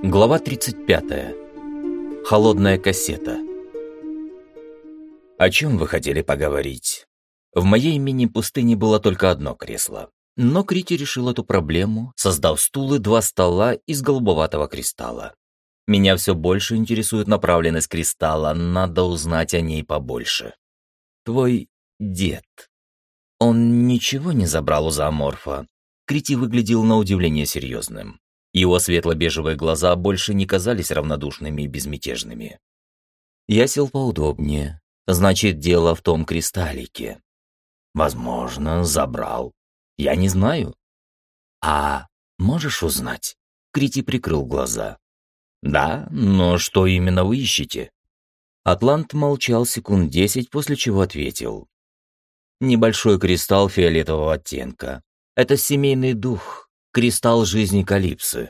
Глава 35. Холодная кассета. О чем вы хотели поговорить? В моей мини-пустыне было только одно кресло. Но Крити решил эту проблему, создав стул и 2 стола из голубоватого кристалла. Меня все больше интересует направленность кристалла, надо узнать о ней побольше. Твой дед. Он ничего не забрал у зооморфа? Крити выглядел на удивление серьезным. Его светло-бежевые глаза больше не казались равнодушными и безмятежными. Я сел поудобнее. Значит, дело в том кристаллике. Возможно, забрал. Я не знаю. А можешь узнать? Крити прикрыл глаза. Да, но что именно вы ищете? Атлант молчал секунд 10, после чего ответил. Небольшой кристалл фиолетового оттенка. Это семейный дух. Кристалл жизни Калипсы.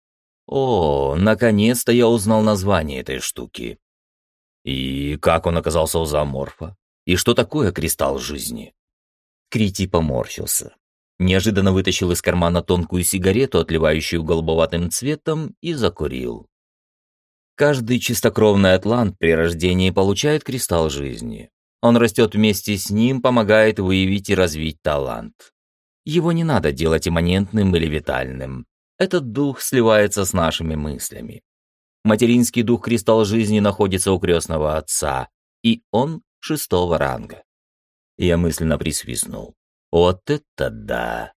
О, наконец-то я узнал название этой штуки. И как он оказался у зооморфа? И что такое кристалл жизни? Крити поморщился. Неожиданно вытащил из кармана тонкую сигарету, отливающую голубоватым цветом, и закурил. Каждый чистокровный атлант при рождении получает кристалл жизни. Он растет вместе с ним, помогает выявить и развить талант. Его не надо делать имманентным или витальным. Этот дух сливается с нашими мыслями. Материнский дух кристалл жизни находится у крестного отца, и он 6-го ранга. Я мысленно присвистнул. Вот это да!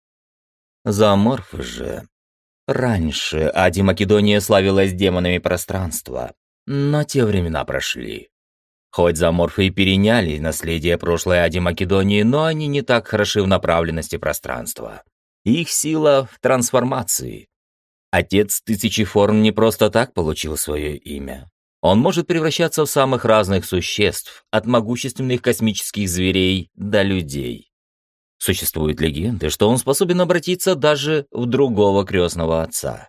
Зооморфы же. Раньше Ади Македония славилась демонами пространства, но те времена прошли. Хоть зооморфы и переняли наследие прошлой Ади Македонии, но они не так хороши в направленности пространства. Их сила в трансформации. Отец тысячи форм не просто так получил свое имя. Он может превращаться в самых разных существ, от могущественных космических зверей до людей. Существуют легенды, что он способен обратиться даже в другого крестного отца.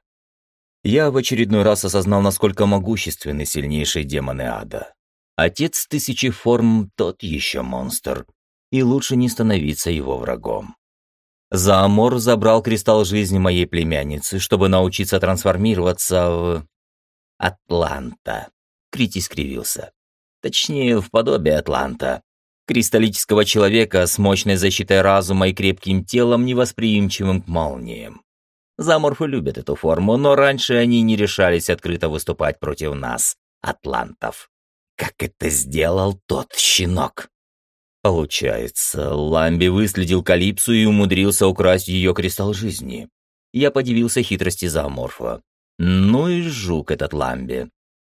Я в очередной раз осознал, насколько могущественны сильнейшие демоны ада. Отец тысячи форм — тот еще монстр, и лучше не становиться его врагом. Зооморф забрал кристалл жизни моей племянницы, чтобы научиться трансформироваться в... Атланта. Крити скривился. Точнее, в подобие Атланта. Кристаллического человека с мощной защитой разума и крепким телом, невосприимчивым к молниям. Зооморфы любят эту форму, но раньше они не решались открыто выступать против нас, атлантов. Как это сделал тот щенок? Получается, Ламби выследил Калипсу и умудрился украсть ее кристалл жизни. Я подивился хитрости зооморфа. Ну и жук этот Ламби.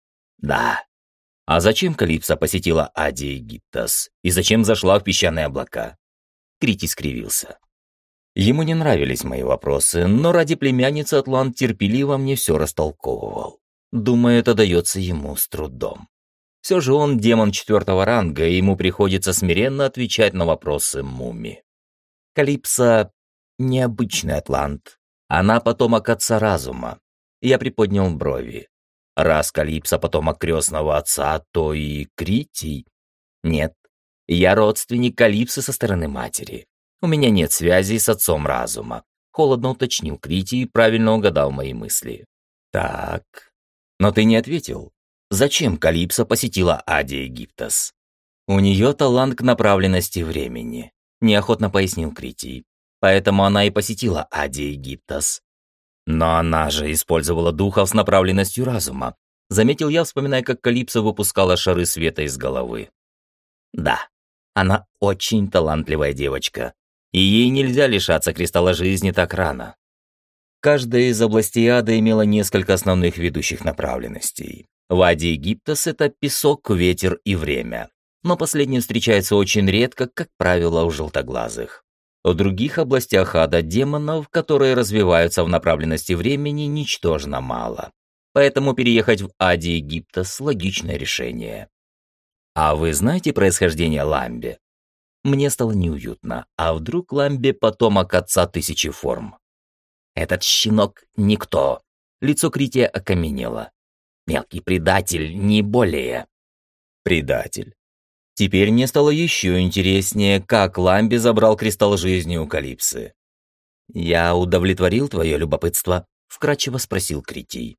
Да. А зачем Калипса посетила Ади Египтос? И зачем зашла в песчаные облака? Крити скривился. Ему не нравились мои вопросы, но ради племянницы Атлант терпеливо мне все растолковывал. Думаю, это дается ему с трудом. Все же он демон 4-го ранга, и ему приходится смиренно отвечать на вопросы муми. Калипса — необычный атлант. Она потомок отца разума. Я приподнял брови. Раз Калипса потомок крестного отца, то и Критий. Нет, я родственник Калипсы со стороны матери. У меня нет связи с отцом разума. Холодно уточнил Критий и правильно угадал мои мысли. Так, но ты не ответил. Зачем Калипса посетила Ади Египтос? У нее талант к направленности времени, неохотно пояснил Критий. Поэтому она и посетила Ади Египтос. Но она же использовала духов с направленностью разума. Заметил я, вспоминая, как Калипса выпускала шары света из головы. Да, она очень талантливая девочка. И ей нельзя лишаться кристалла жизни так рано. Каждая из областей ада имела несколько основных ведущих направленностей. В Аде Египтос это песок, ветер и время. Но последнее встречается очень редко, как правило, у желтоглазых. В других областях ада демонов, которые развиваются в направленности времени, ничтожно мало. Поэтому переехать в Аде Египтос – логичное решение. А вы знаете происхождение Ламби? Мне стало неуютно. А вдруг Ламби потомок отца тысячи форм? Этот щенок – никто. Лицо Крития окаменело. Мелкий предатель, не более. Предатель. Теперь мне стало еще интереснее, как Ламби забрал кристалл жизни у Калипсы. «Я удовлетворил твое любопытство?» — вкратчиво спросил Критий.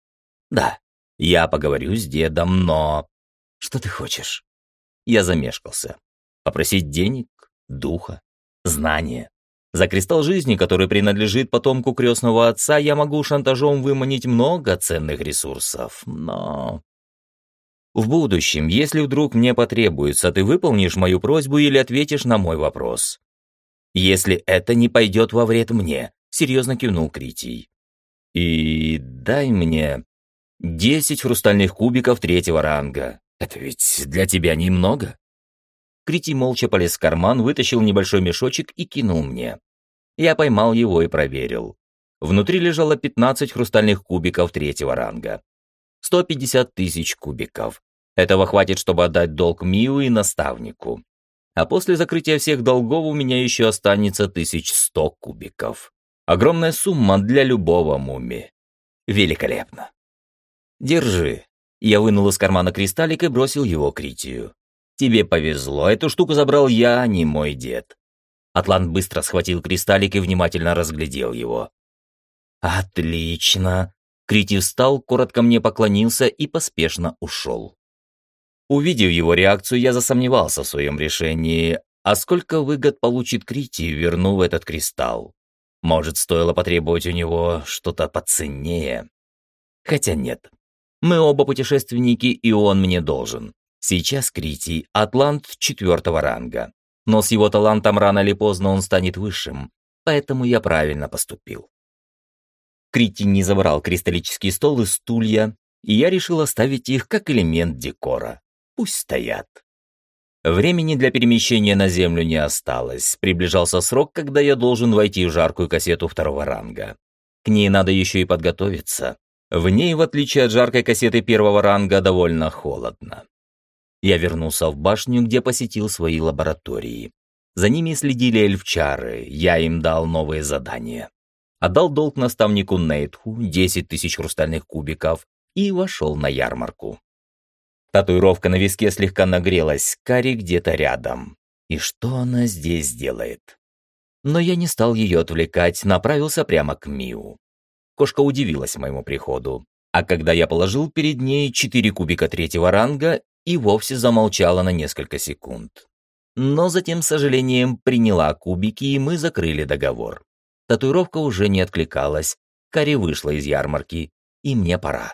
Да, я поговорю с дедом, но... Что ты хочешь? Я замешкался. Попросить денег, духа, знания. За кристалл жизни, который принадлежит потомку крестного отца, я могу шантажом выманить много ценных ресурсов, но... В будущем, если вдруг мне потребуется, ты выполнишь мою просьбу или ответишь на мой вопрос. Если это не пойдет во вред мне, серьезно кивнул Критий. И дай мне 10 хрустальных кубиков 3-го ранга. Это ведь для тебя немного? Критий молча полез в карман, вытащил небольшой мешочек и кинул мне. Я поймал его и проверил. Внутри лежало 15 хрустальных кубиков 3-го ранга. 150 тысяч кубиков. Этого хватит, чтобы отдать долг Миу и наставнику. А после закрытия всех долгов у меня еще останется 1100 кубиков. Огромная сумма для любого муми. Великолепно. Держи. Я вынул из кармана кристаллик и бросил его Критию. Тебе повезло, эту штуку забрал я, а не мой дед. Атлант быстро схватил кристаллик и внимательно разглядел его. Отлично. Критий встал, коротко мне поклонился и поспешно ушел. Увидев его реакцию, я засомневался в своем решении, а сколько выгод получит Критий, вернув этот кристалл? Может, стоило потребовать у него что-то поценнее? Хотя нет. Мы оба путешественники, и он мне должен. Сейчас Критий – атлант 4-го ранга. Но с его талантом рано или поздно он станет высшим, поэтому я правильно поступил. Критий не забрал кристаллический стол и стулья, и я решил оставить их как элемент декора. Пусть стоят. Времени для перемещения на Землю не осталось. Приближался срок, когда я должен войти в жаркую кассету 2-го ранга. К ней надо еще и подготовиться. В ней, в отличие от жаркой кассеты 1-го ранга, довольно холодно. Я вернулся в башню, где посетил свои лаборатории. За ними следили эльфчары, я им дал новые задания. Отдал долг наставнику Нейтху, 10 тысяч хрустальных кубиков, и вошел на ярмарку. Татуировка на виске слегка нагрелась, Кари где-то рядом. И что она здесь делает? Но я не стал ее отвлекать, направился прямо к Миу. Кошка удивилась моему приходу, а когда я положил перед ней 4 кубика 3-го ранга, и вовсе замолчала на несколько секунд. Но затем, с сожалением, приняла кубики, и мы закрыли договор. Татуировка уже не откликалась, Кари вышла из ярмарки, и мне пора.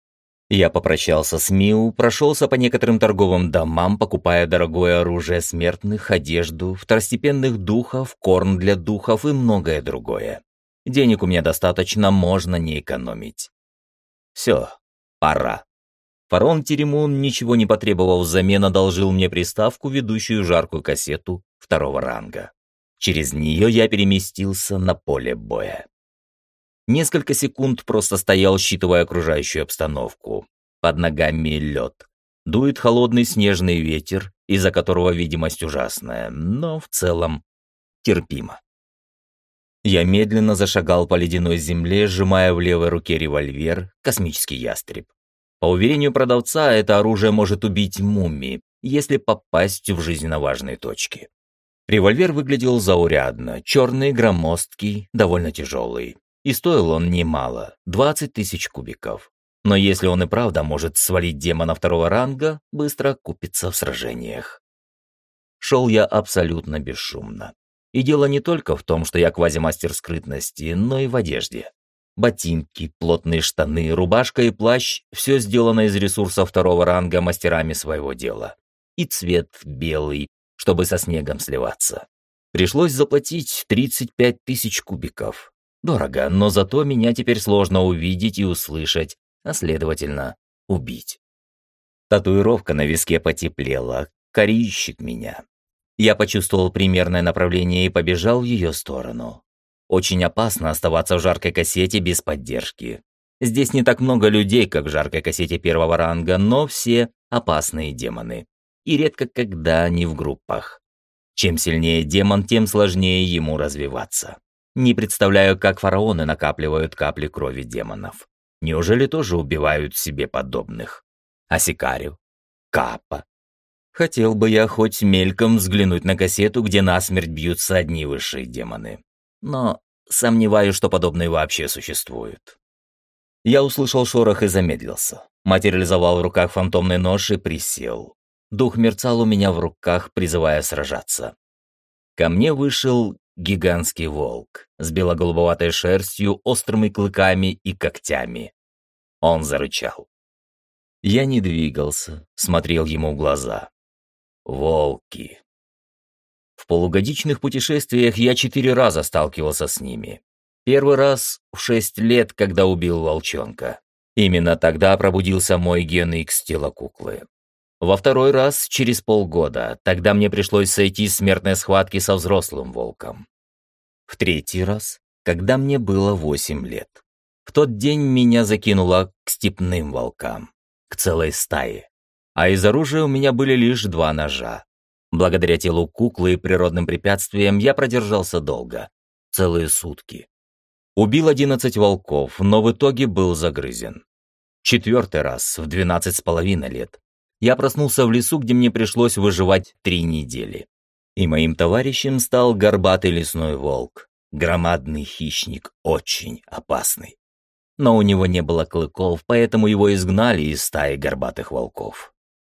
Я попрощался с Миу, прошелся по некоторым торговым домам, покупая дорогое оружие смертных, одежду, второстепенных духов, корм для духов и многое другое. Денег у меня достаточно, можно не экономить. Все, пора. Фараон Теремун, ничего не потребовал взамен, одолжил мне приставку, ведущую жаркую кассету 2-го ранга. Через нее я переместился на поле боя. Несколько секунд просто стоял, считывая окружающую обстановку. Под ногами лед. Дует холодный снежный ветер, из-за которого видимость ужасная, но в целом терпимо. Я медленно зашагал по ледяной земле, сжимая в левой руке револьвер, космический ястреб. По уверению продавца, это оружие может убить мумии, если попасть в жизненно важные точки. Револьвер выглядел заурядно, черный, громоздкий, довольно тяжелый. И стоил он немало, 20 тысяч кубиков. Но если он и правда может свалить демона 2-го ранга, быстро купится в сражениях. Шел я абсолютно бесшумно. И дело не только в том, что я квазимастер скрытности, но и в одежде. Ботинки, плотные штаны, рубашка и плащ – все сделано из ресурсов 2-го ранга мастерами своего дела. И цвет белый, чтобы со снегом сливаться. Пришлось заплатить 35 тысяч кубиков. Дорого, но зато меня теперь сложно увидеть и услышать, а следовательно, убить. Татуировка на виске потеплела, Кари ищет меня. Я почувствовал примерное направление и побежал в ее сторону. Очень опасно оставаться в жаркой кассете без поддержки. Здесь не так много людей, как в жаркой кассете 1-го ранга, но все опасные демоны. И редко когда они в группах. Чем сильнее демон, тем сложнее ему развиваться. Не представляю, как фараоны накапливают капли крови демонов. Неужели тоже убивают себе подобных? А Сикарию? Капа? Хотел бы я хоть мельком взглянуть на кассету, где насмерть бьются одни высшие демоны. Но сомневаюсь, что подобные вообще существуют. Я услышал шорох и замедлился. Материализовал в руках фантомный нож и присел. Дух мерцал у меня в руках, призывая сражаться. Ко мне вышел гигантский волк с бело-голубоватой шерстью, острыми клыками и когтями. Он зарычал. Я не двигался, смотрел ему в глаза. Волки. В полугодичных путешествиях я 4 раза сталкивался с ними. Первый раз в 6 лет, когда убил волчонка. Именно тогда пробудился мой ген X тела куклы. Во второй раз через полгода, тогда мне пришлось сойти с смертной схватки со взрослым волком. В третий раз, когда мне было 8 лет. В тот день меня закинуло к степным волкам, к целой стае. А из оружия у меня были лишь 2 ножа. Благодаря телу куклы и природным препятствиям я продержался долго, целые сутки. Убил 11 волков, но в итоге был загрызен. 4-й раз, в 12,5 лет, я проснулся в лесу, где мне пришлось выживать 3 недели. И моим товарищем стал горбатый лесной волк, громадный хищник, очень опасный. Но у него не было клыков, поэтому его изгнали из стаи горбатых волков.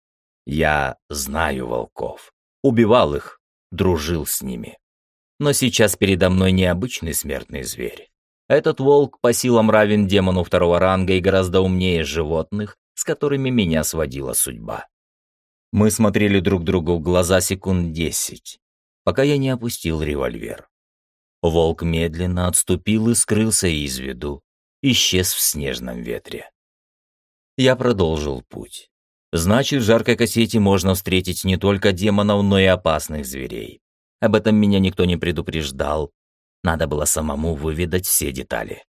Я знаю волков, убивал их, дружил с ними. Но сейчас передо мной необычный смертный зверь. Этот волк по силам равен демону 2-го ранга и гораздо умнее животных, с которыми меня сводила судьба. Мы смотрели друг другу в глаза секунд 10, пока я не опустил револьвер. Волк медленно отступил и скрылся из виду, исчез в снежном ветре. Я продолжил путь. Значит, в жаркой кассете можно встретить не только демонов, но и опасных зверей. Об этом меня никто не предупреждал. Надо было самому выведать все детали.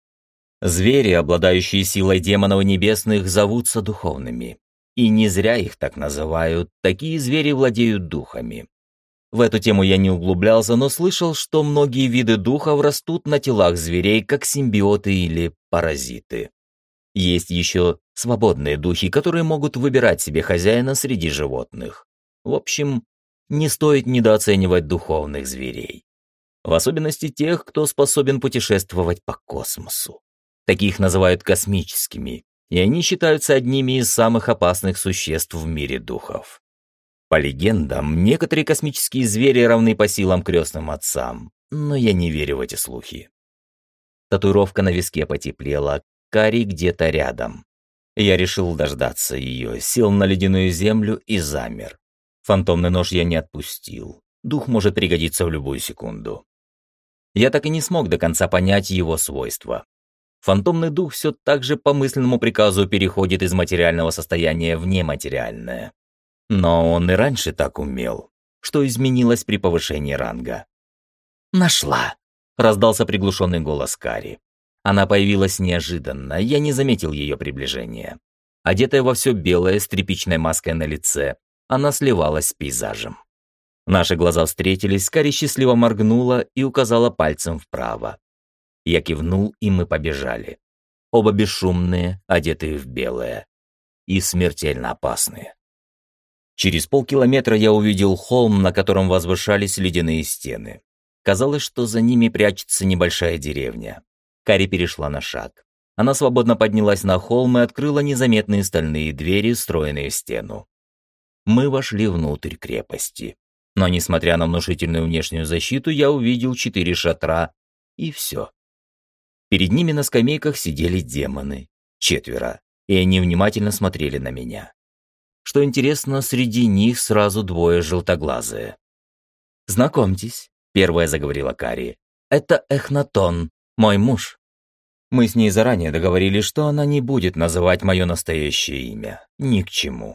Звери, обладающие силой демонов небесных, зовутся духовными. И не зря их так называют, такие звери владеют духами. В эту тему я не углублялся, но слышал, что многие виды духов растут на телах зверей, как симбиоты или паразиты. Есть еще свободные духи, которые могут выбирать себе хозяина среди животных. В общем, не стоит недооценивать духовных зверей. В особенности тех, кто способен путешествовать по космосу. Таких называют космическими, и они считаются одними из самых опасных существ в мире духов. По легендам, некоторые космические звери равны по силам крестным отцам, но я не верю в эти слухи. Татуировка на виске потеплела, Кари где-то рядом. Я решил дождаться ее, сел на ледяную землю и замер. Фантомный нож я не отпустил. Дух может пригодиться в любую секунду. Я так и не смог до конца понять его свойства. Фантомный дух все так же по мысленному приказу переходит из материального состояния в нематериальное. Но он и раньше так умел. Что изменилось при повышении ранга? «Нашла!» — раздался приглушенный голос Кари. Она появилась неожиданно, я не заметил ее приближения. Одетая во все белое, с тряпичной маской на лице, она сливалась с пейзажем. Наши глаза встретились, Кари счастливо моргнула и указала пальцем вправо. Я кивнул, и мы побежали. Оба бесшумные, одетые в белое. И смертельно опасные. Через полкилометра я увидел холм, на котором возвышались ледяные стены. Казалось, что за ними прячется небольшая деревня. Кари перешла на шаг. Она свободно поднялась на холм и открыла незаметные стальные двери, встроенные в стену. Мы вошли внутрь крепости. Но, несмотря на внушительную внешнюю защиту, я увидел 4 шатра, и все. Перед ними на скамейках сидели демоны, 4, и они внимательно смотрели на меня. Что интересно, среди них сразу 2 желтоглазые. «Знакомьтесь», — первая заговорила Кари, — «это Эхнатон, мой муж». Мы с ней заранее договорились, что она не будет называть мое настоящее имя. Ни к чему.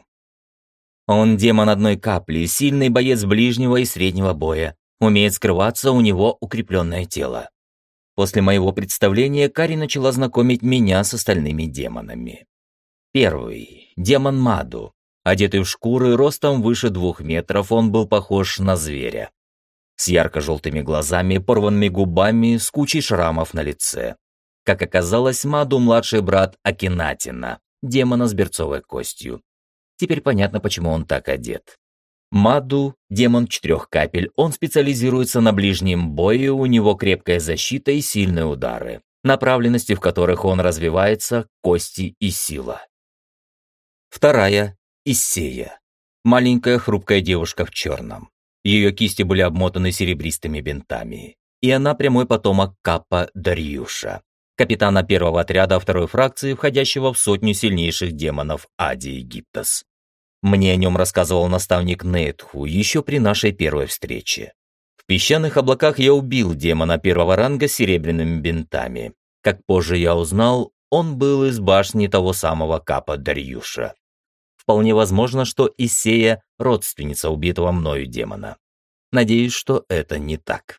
Он демон 1 капли, сильный боец ближнего и среднего боя. Умеет скрываться, у него укрепленное тело. После моего представления Кари начала знакомить меня с остальными демонами. Первый – демон Маду. Одетый в шкуры, ростом выше 2 метров, он был похож на зверя. С ярко-желтыми глазами, порванными губами, с кучей шрамов на лице. Как оказалось, Маду – младший брат Акинатина, демона с берцовой костью. Теперь понятно, почему он так одет. Маду – демон 4 капель, он специализируется на ближнем бое, у него крепкая защита и сильные удары. направленности в которых он развивается, кости и сила. Вторая – Иссея. Маленькая хрупкая девушка в черном. Ее кисти были обмотаны серебристыми бинтами. И она прямой потомок Каппа Дарьюша, капитана первого отряда второй фракции, входящего в сотню сильнейших демонов Ади Египтос. Мне о нем рассказывал наставник Нейтху еще при нашей первой встрече. В песчаных облаках я убил демона первого ранга с серебряными бинтами. Как позже я узнал, он был из башни того самого Каппа Дарьюша. Вполне возможно, что Иссея – родственница убитого мною демона. Надеюсь, что это не так.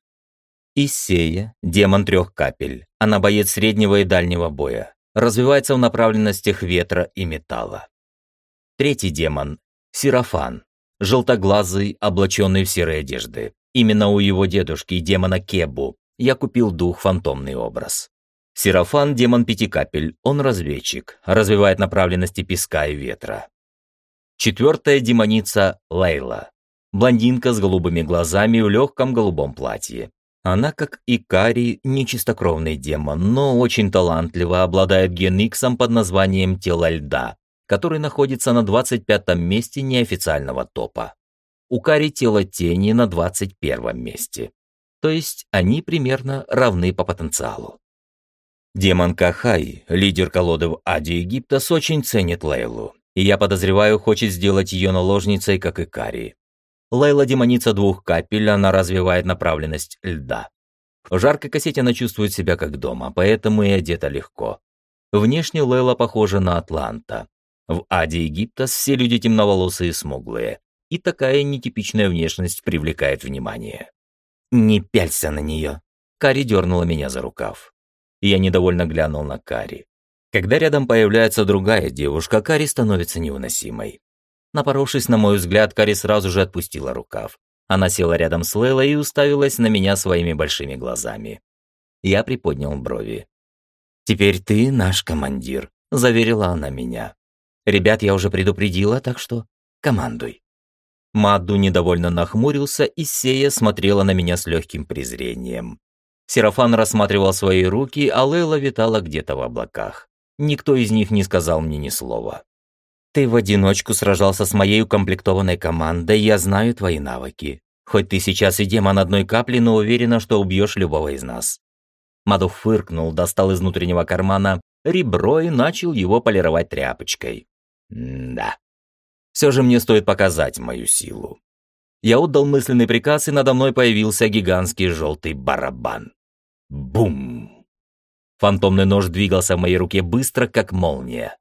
Иссея – демон 3 капель. Она боец среднего и дальнего боя. Развивается в направленностях ветра и металла. Третий демон – Серафан. Желтоглазый, облаченный в серые одежды. Именно у его дедушки, демона Кебу, я купил дух фантомный образ. Серафан – демон 5 капель. Он разведчик. Развивает направленности песка и ветра. Четвертая демоница – Лейла. Блондинка с голубыми глазами в легком голубом платье. Она, как и Кари, не чистокровный демон, но очень талантливо обладает ген-иксом под названием «Тело льда», который находится на 25-м месте неофициального топа. У Кари тело тени на 21-м месте. То есть они примерно равны по потенциалу. Демон Кахай, лидер колоды в Аде Египтос, очень ценит Лейлу. И я подозреваю, хочет сделать ее наложницей, как и Кари. Лейла демоница 2 капель, она развивает направленность льда. В жаркой кассете она чувствует себя как дома, поэтому и одета легко. Внешне Лейла похожа на Атланта. В Аде Египтос все люди темноволосые и смуглые. И такая нетипичная внешность привлекает внимание. «Не пялься на нее!» Кари дернула меня за рукав. Я недовольно глянул на Кари. Когда рядом появляется другая девушка, Кари становится невыносимой. Напоровшись на мой взгляд, Кари сразу же отпустила рукав. Она села рядом с Лейлой и уставилась на меня своими большими глазами. Я приподнял брови. «Теперь ты наш командир», — заверила она меня. «Ребят я уже предупредила, так что командуй». Мадду недовольно нахмурился, и Сея смотрела на меня с легким презрением. Серафан рассматривал свои руки, а Лейла витала где-то в облаках. Никто из них не сказал мне ни слова. «Ты в одиночку сражался с моей укомплектованной командой, я знаю твои навыки. Хоть ты сейчас и демон 1 капли, но уверена, что убьешь любого из нас». Маду фыркнул, достал из внутреннего кармана ребро и начал его полировать тряпочкой. Да. Все же мне стоит показать мою силу. Я отдал мысленный приказ, и надо мной появился гигантский желтый барабан. Бум! Фантомный нож двигался в моей руке быстро, как молния.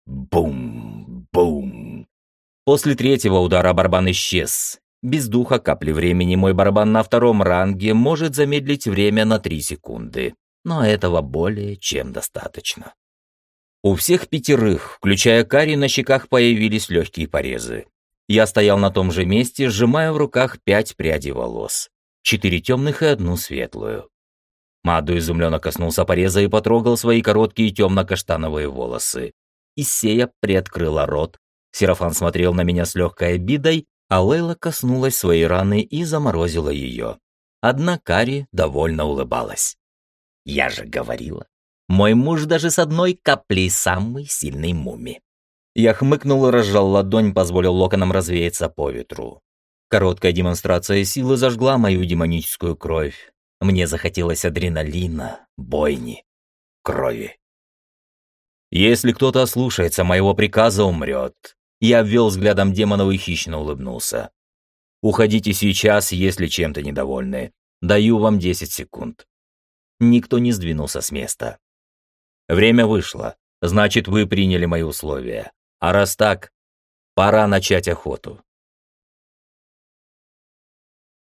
Бум! Бум! После 3-го удара барабан исчез. Без духа капли времени мой барабан на 2-м ранге может замедлить время на 3 секунды. Но этого более чем достаточно. У всех 5, включая Кари, на щеках появились легкие порезы. Я стоял на том же месте, сжимая в руках 5 прядей волос. 4 темных и 1 светлую. Маду изумленно коснулся пореза и потрогал свои короткие темно-каштановые волосы. Иссея приоткрыла рот. Серафан смотрел на меня с легкой обидой, а Лейла коснулась своей раны и заморозила ее. Одна Кари довольно улыбалась. «Я же говорила, мой муж даже с 1 каплей самый сильный муми». Я хмыкнул и разжал ладонь, позволил локонам развеяться по ветру. Короткая демонстрация силы зажгла мою демоническую кровь. Мне захотелось адреналина, бойни, крови. «Если кто-то ослушается моего приказа, умрет». Я обвел взглядом демонов и хищно улыбнулся. «Уходите сейчас, если чем-то недовольны. Даю вам 10 секунд». Никто не сдвинулся с места. «Время вышло. Значит, вы приняли мои условия. А раз так, пора начать охоту».